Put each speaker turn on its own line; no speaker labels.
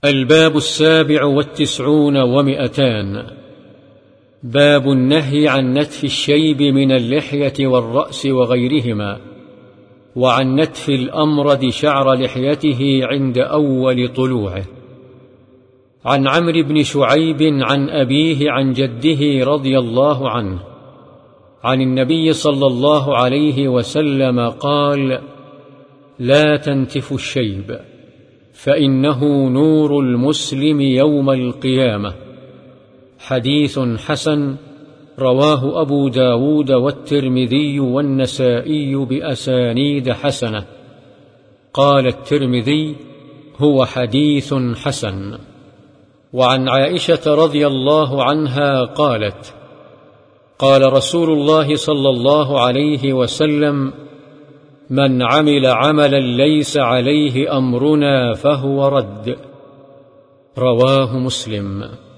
الباب 97 باب النهي عن نتف الشيب من اللحية والرأس وغيرهما، وعن نتف الأمرد شعر لحيته عند أول طلوعه. عن عمرو بن شعيب عن أبيه عن جده رضي الله عنه عن النبي صلى الله عليه وسلم قال: لا تنتفوا الشيب فإنه نور المسلم يوم القيامة. حديث حسن رواه أبو داود والترمذي والنسائي بأسانيد حسنة. قال الترمذي: هو حديث حسن. وعن عائشة رضي الله عنها قالت: قال رسول الله صلى الله عليه وسلم: من عمل عملا ليس عليه أمرنا فهو رد. رواه مسلم.